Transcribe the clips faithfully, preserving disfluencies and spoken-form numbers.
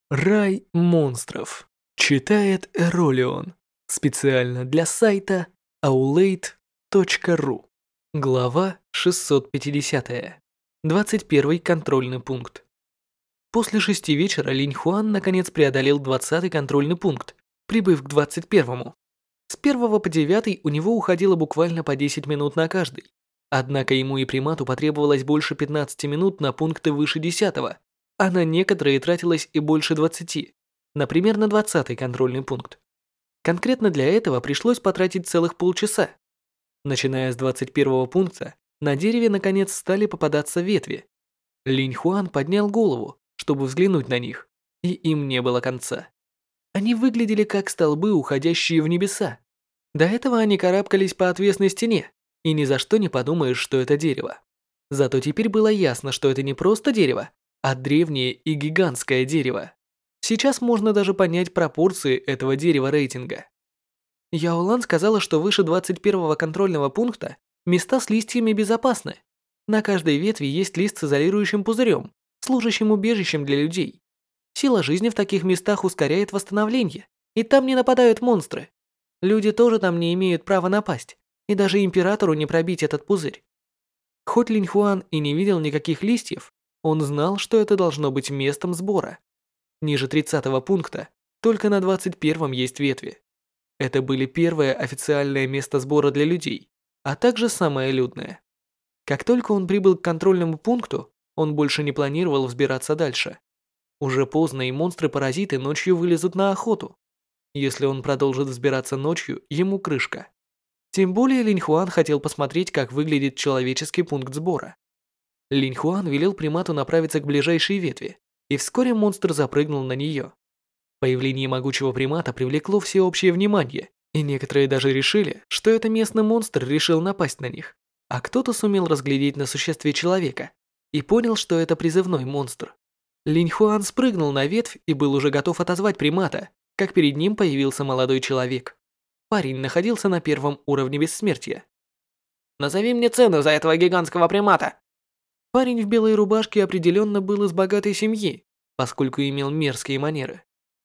Рай монстров. Читает Эролион. Специально для сайта аулейт точка ру. Глава шестьсот пятидесятая. двадцать первый контрольный пункт. После шести вечера Линь Хуан наконец преодолел двадцатый контрольный пункт, прибыв к двадцать первому. С первого по девятый у него уходило буквально по десять минут на каждый. Однако ему и примату потребовалось больше пятнадцати минут на пункты выше десятого, а на некоторые тратилось и больше двадцати, например, на двадцатый контрольный пункт. Конкретно для этого пришлось потратить целых полчаса. Начиная с двадцать первого пункта, на дереве наконец стали попадаться ветви. Линь Хуан поднял голову, чтобы взглянуть на них, и им не было конца. Они выглядели как столбы, уходящие в небеса. До этого они карабкались по отвесной стене, и ни за что не подумаешь, что это дерево. Зато теперь было ясно, что это не просто дерево, а древнее и гигантское дерево. Сейчас можно даже понять пропорции этого дерева рейтинга. Яолан сказала, что выше двадцать первого контрольного пункта места с листьями безопасны. На каждой ветви есть лист с изолирующим пузырем, служащим убежищем для людей. Сила жизни в таких местах ускоряет восстановление, и там не нападают монстры. Люди тоже там не имеют права напасть, и даже императору не пробить этот пузырь. Хоть Линь Хуан и не видел никаких листьев, он знал, что это должно быть местом сбора. Ниже тридцатого пункта только на двадцать первом есть ветви. Это были первое официальное место сбора для людей, а также самое людное. Как только он прибыл к контрольному пункту, он больше не планировал взбираться дальше. Уже поздно, и монстры-паразиты ночью вылезут на охоту. Если он продолжит взбираться ночью, ему крышка. Тем более Линь Хуан хотел посмотреть, как выглядит человеческий пункт сбора. Линь Хуан велел примату направиться к ближайшей ветви, и вскоре монстр запрыгнул на нее. Появление могучего примата привлекло всеобщее внимание, и некоторые даже решили, что это местный монстр решил напасть на них, а кто-то сумел разглядеть на существе человека и понял, что это призывной монстр. Линь Хуан спрыгнул на ветвь и был уже готов отозвать примата, как перед ним появился молодой человек. Парень находился на первом уровне бессмертия. «Назови мне цену за этого гигантского примата!» Парень в белой рубашке определенно был из богатой семьи, поскольку имел мерзкие манеры.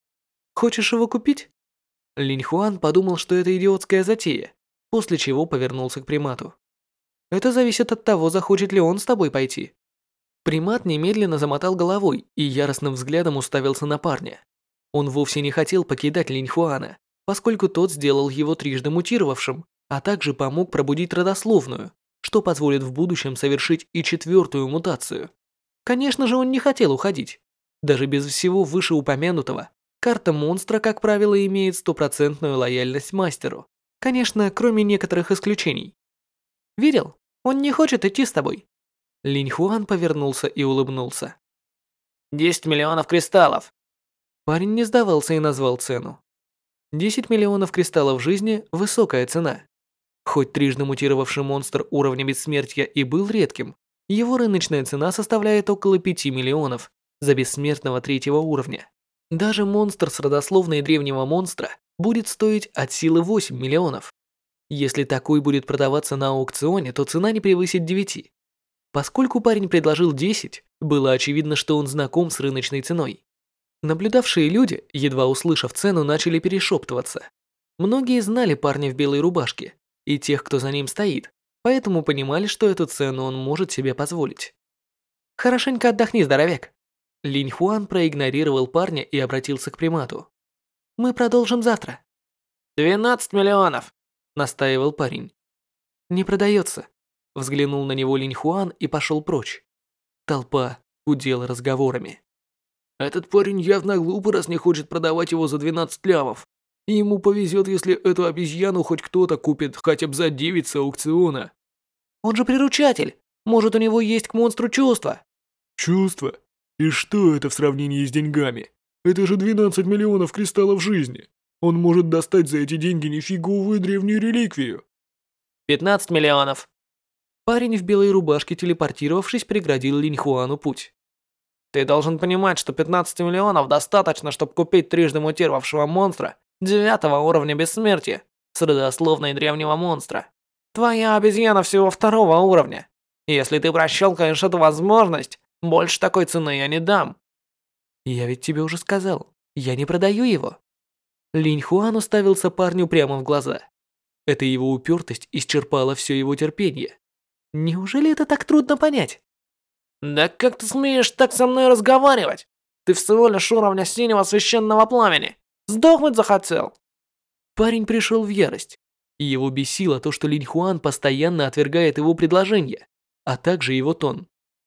«Хочешь его купить?» Линь Хуан подумал, что это идиотская затея, после чего повернулся к примату. «Это зависит от того, захочет ли он с тобой пойти». Примат немедленно замотал головой и яростным взглядом уставился на парня. Он вовсе не хотел покидать Линь Хуана, поскольку тот сделал его трижды мутировавшим, а также помог пробудить родословную, что позволит в будущем совершить и четвертую мутацию. Конечно же, он не хотел уходить. Даже без всего вышеупомянутого, карта монстра, как правило, имеет стопроцентную лояльность мастеру. Конечно, кроме некоторых исключений. «Видел? Он не хочет идти с тобой». Линь Хуан повернулся и улыбнулся. «десять миллионов кристаллов!» Парень не сдавался и назвал цену. десять миллионов кристаллов жизни – высокая цена. Хоть трижды мутировавший монстр уровня бессмертия и был редким, его рыночная цена составляет около пяти миллионов за бессмертного третьего уровня. Даже монстр с родословной древнего монстра будет стоить от силы восемь миллионов. Если такой будет продаваться на аукционе, то цена не превысит девяти. Поскольку парень предложил десять, было очевидно, что он знаком с рыночной ценой. Наблюдавшие люди, едва услышав цену, начали перешептываться. Многие знали парня в белой рубашке и тех, кто за ним стоит, поэтому понимали, что эту цену он может себе позволить. «Хорошенько отдохни, здоровяк!» Линь Хуан проигнорировал парня и обратился к примату. «Мы продолжим завтра». «двенадцать миллионов!» – настаивал парень. «Не продается», – взглянул на него Линь Хуан и пошел прочь. Толпа гудела разговорами. «Этот парень явно глупый, раз не хочет продавать его за двенадцать лямов. И ему повезет, если эту обезьяну хоть кто-то купит хотя бы за девять с аукциона». «Он же приручатель! Может, у него есть к монстру чувства?» «Чувства? И что это в сравнении с деньгами? Это же двенадцать миллионов кристаллов жизни. Он может достать за эти деньги нифиговую древнюю реликвию». «пятнадцать миллионов!» Парень в белой рубашке, телепортировавшись, преградил Линь Хуану путь. «Ты должен понимать, что пятнадцать миллионов достаточно, чтобы купить трижды мутировавшего монстра девятого уровня бессмертия с родословной древнего монстра. Твоя обезьяна всего второго уровня. Если ты прощелкаешь эту возможность, больше такой цены я не дам». Я ведь тебе уже сказал, я не продаю его. Линь Хуан уставился парню прямо в глаза. Эта его упертость исчерпала все его терпение. Неужели это так трудно понять? Да как ты смеешь так со мной разговаривать? Ты всего лишь уровня синего священного пламени. Сдохнуть захотел. Парень пришел в ярость. И его бесило то, что Линь Хуан постоянно отвергает его предложение, а также его тон.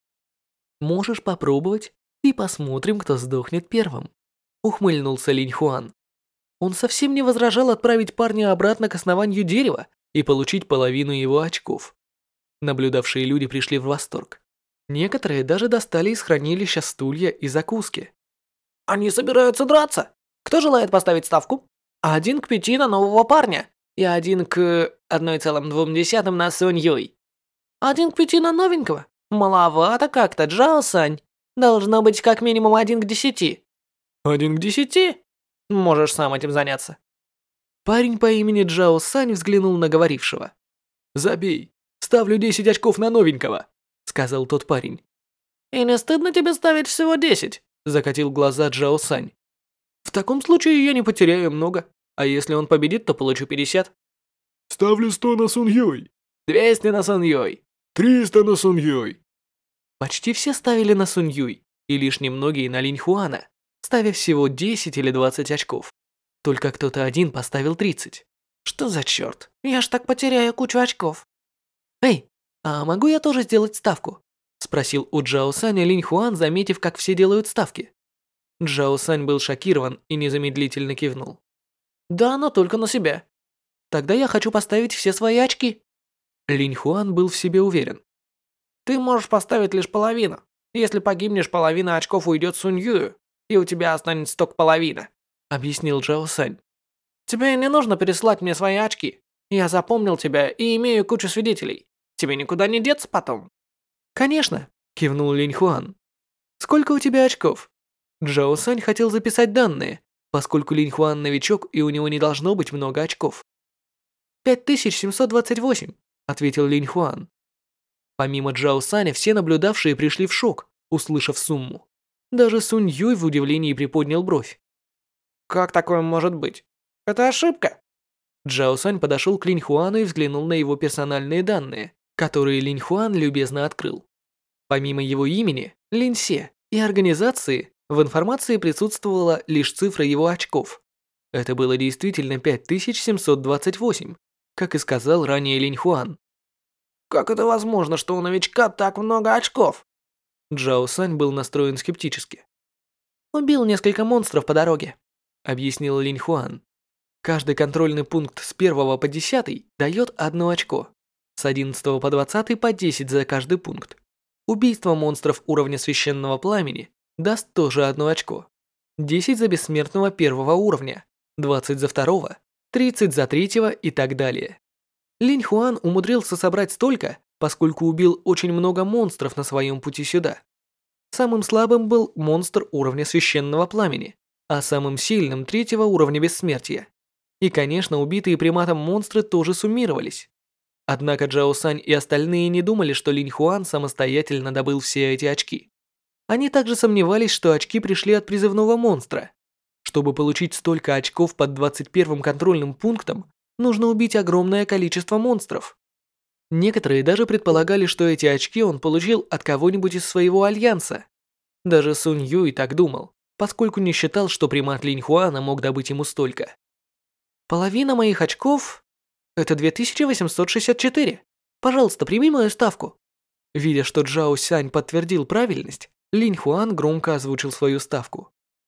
Можешь попробовать и посмотрим, кто сдохнет первым. Ухмыльнулся Линь Хуан. Он совсем не возражал отправить парня обратно к основанию дерева и получить половину его очков. Наблюдавшие люди пришли в восторг. Некоторые даже достали из хранилища стулья и закуски. Они собираются драться. Кто желает поставить ставку? Один к пяти на нового парня и один к одной целой двум десятым на Сунь Юй. Один к пяти на новенького? Маловато как-то, Джао Сань. Должно быть как минимум один к десяти. Один к десяти? Можешь сам этим заняться. Парень по имени Джао Сань взглянул на говорившего. «Забей, ставлю десять очков на новенького», — сказал тот парень. «И не стыдно тебе ставить всего десять?» — закатил глаза Джао Сань. «В таком случае я не потеряю много, а если он победит, то получу пятьдесят». Ставлю сто на Сунь Юй. двести на Сунь Юй. триста на Сунь Юй. Почти все ставили на Сунь Юй, и лишь немногие на Линь Хуана, ставя всего десять или двадцать очков. Только кто-то один поставил тридцать. Что за черт? Я ж так потеряю кучу очков. «Эй, а могу я тоже сделать ставку?» — спросил у Джао Саня Линь Хуан, заметив, как все делают ставки. Джао Сань был шокирован и незамедлительно кивнул. «Да, но только на себя». «Тогда я хочу поставить все свои очки». Линь Хуан был в себе уверен. «Ты можешь поставить лишь половину. Если погибнешь, половина очков уйдет Сунь Юю, и у тебя останется только половина», — объяснил Джао Сань. «Тебе не нужно переслать мне свои очки. Я запомнил тебя и имею кучу свидетелей. Тебе никуда не деться потом». «Конечно», — кивнул Линь Хуан. «Сколько у тебя очков?» Джао Сань хотел записать данные, поскольку Линь Хуан новичок и у него не должно быть много очков. «пять тысяч семьсот двадцать восемь», — ответил Линь Хуан. Помимо Джао Саня, все наблюдавшие пришли в шок, услышав сумму. Даже Сунь Юй в удивлении приподнял бровь. «Как такое может быть? Это ошибка?» Джао Сань подошел к Линь Хуану и взглянул на его персональные данные, которые Линь Хуан любезно открыл. Помимо его имени, Линь Се и организации, в информации присутствовала лишь цифра его очков. Это было действительно пять тысяч семьсот двадцать восемь, как и сказал ранее Линь Хуан. «Как это возможно, что у новичка так много очков?» Джао Сань был настроен скептически. «Убил несколько монстров по дороге», — объяснил Линь Хуан. Каждый контрольный пункт с первого по десятый дает одно очко, с одиннадцатого по двадцатый по десять за каждый пункт. Убийство монстров уровня священного пламени даст тоже одно очко. десять за бессмертного первого уровня, двадцать за второго, тридцать за третьего и так далее. Линь Хуан умудрился собрать столько, поскольку убил очень много монстров на своем пути сюда. Самым слабым был монстр уровня священного пламени, а самым сильным третьего уровня бессмертия. И, конечно, убитые приматом монстры тоже суммировались. Однако Джао Сань и остальные не думали, что Линь Хуан самостоятельно добыл все эти очки. Они также сомневались, что очки пришли от призывного монстра. Чтобы получить столько очков под двадцать первым контрольным пунктом, нужно убить огромное количество монстров. Некоторые даже предполагали, что эти очки он получил от кого-нибудь из своего альянса. Даже Сунь Юй так думал, поскольку не считал, что примат Линь Хуана мог добыть ему столько. Половина моих очков – это две тысячи восемьсот шестьдесят четыре. Пожалуйста, прими мою ставку. Видя, что Джао Сянь подтвердил правильность, Линь Хуан громко озвучил свою ставку.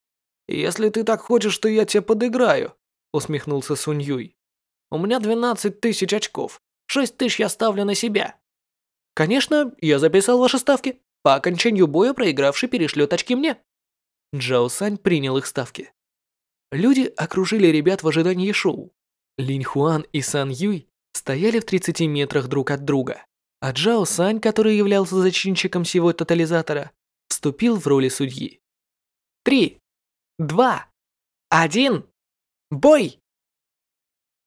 «Если ты так хочешь, что я тебе подыграю», — усмехнулся Сунь Юй. «У меня двенадцать тысяч очков. шесть тысяч я ставлю на себя». «Конечно, я записал ваши ставки. По окончанию боя проигравший перешлет очки мне». Джао Сань принял их ставки. Люди окружили ребят в ожидании шоу. Линь Хуан и Сан Юй стояли в тридцати метрах друг от друга, а Джао Сань, который являлся зачинщиком всего тотализатора, вступил в роли судьи. «Три, два, один, бой!»